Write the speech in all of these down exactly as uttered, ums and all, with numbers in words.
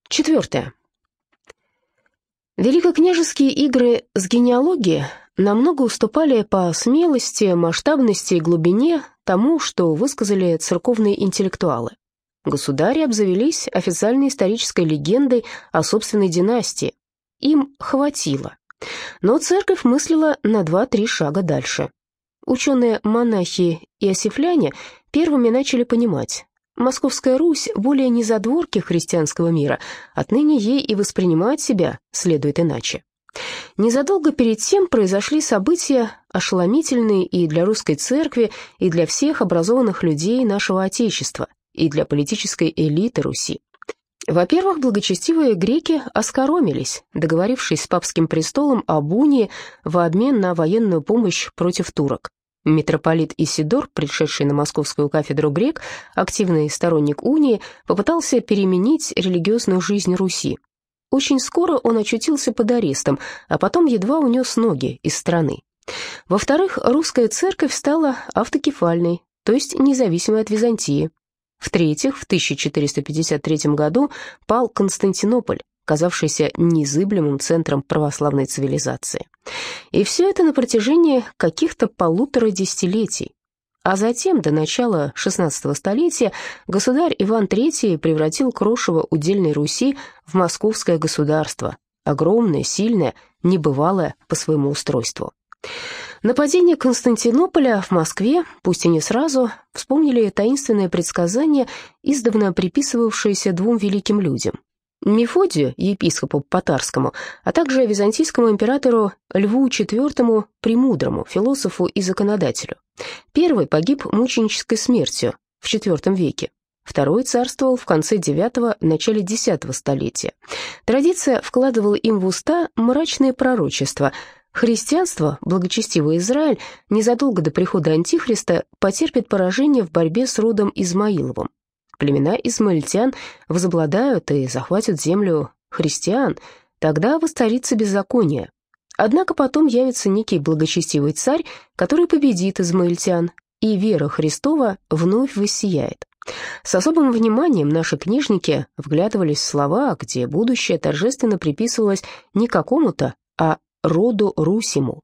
Четвертое. Великокняжеские игры с генеалогией намного уступали по смелости, масштабности и глубине тому, что высказали церковные интеллектуалы. Государи обзавелись официальной исторической легендой о собственной династии. Им хватило. Но церковь мыслила на два-три шага дальше. Ученые-монахи и осифляне первыми начали понимать: Московская Русь более не задворки христианского мира, отныне ей и воспринимать себя следует иначе. Незадолго перед тем произошли события ошеломительные и для русской церкви, и для всех образованных людей нашего Отечества, и для политической элиты Руси. Во-первых, благочестивые греки оскоромились, договорившись с папским престолом об унии в обмен на военную помощь против турок. Митрополит Исидор, пришедший на московскую кафедру грек, активный сторонник унии, попытался переменить религиозную жизнь Руси. Очень скоро он очутился под арестом, а потом едва унес ноги из страны. Во-вторых, русская церковь стала автокефальной, то есть независимой от Византии. В-третьих, в тысяча четыреста пятьдесят третьем году пал Константинополь, казавшийся незыблемым центром православной цивилизации. И все это на протяжении каких-то полутора десятилетий. А затем, до начала шестнадцатого столетия, государь Иван Третий превратил крошево удельной Руси в московское государство, огромное, сильное, небывалое по своему устройству. Нападение Константинополя в Москве, пусть и не сразу, вспомнили таинственное предсказание, издавна приписывавшееся двум великим людям: Мефодию, епископу Потарскому, а также византийскому императору Льву четвёртому Премудрому, философу и законодателю. Первый погиб мученической смертью в четвёртом веке. Второй царствовал в конце девятого – начале десятого столетия. Традиция вкладывала им в уста мрачные пророчества. Христианство, благочестивый Израиль, незадолго до прихода Антихриста потерпит поражение в борьбе с родом Измаиловым. Племена измаильтян возобладают и захватят землю христиан, тогда воцарится беззаконие. Однако потом явится некий благочестивый царь, который победит измаильтян, и вера Христова вновь воссияет. С особым вниманием наши книжники вглядывались в слова, где будущее торжественно приписывалось не какому-то, а роду Русиму.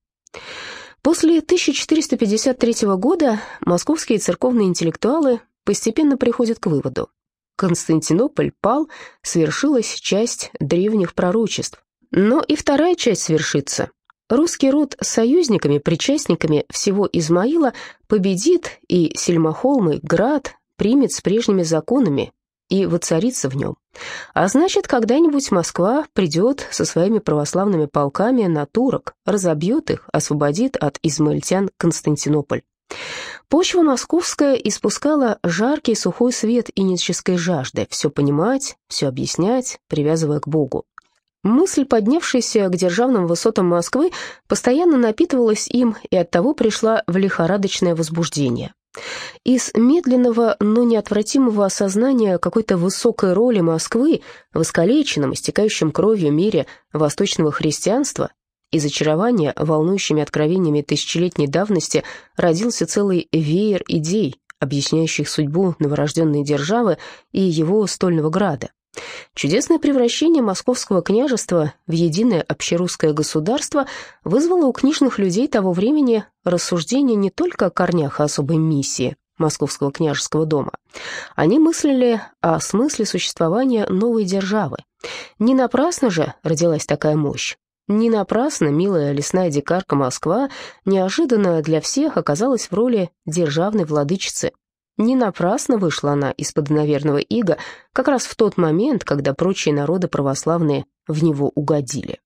После тысяча четыреста пятьдесят третьего года московские церковные интеллектуалы постепенно приходят к выводу: Константинополь пал, свершилась часть древних пророчеств. Но и вторая часть свершится. Русский род с союзниками, причастниками всего Измаила победит, и Сельмохолмый град примет с прежними законами и воцарится в нем. А значит, когда-нибудь Москва придет со своими православными полками на турок, разобьет их, освободит от измаильтян Константинополь. Почва московская испускала жаркий сухой свет инической жажды все понимать, все объяснять, привязывая к Богу. Мысль, поднявшаяся к державным высотам Москвы, постоянно напитывалась им и оттого пришла в лихорадочное возбуждение. Из медленного, но неотвратимого осознания какой-то высокой роли Москвы в искалеченном, истекающем кровью мире восточного христианства, из очарования волнующими откровениями тысячелетней давности родился целый веер идей, объясняющих судьбу новорожденной державы и его стольного града. Чудесное превращение московского княжества в единое общерусское государство вызвало у книжных людей того времени рассуждения не только о корнях особой миссии Московского княжеского дома. Они мыслили о смысле существования новой державы. Не напрасно же родилась такая мощь. Не напрасно милая лесная дикарка Москва неожиданно для всех оказалась в роли державной владычицы. Не напрасно вышла она из-под иноверного ига как раз в тот момент, когда прочие народы православные в него угодили.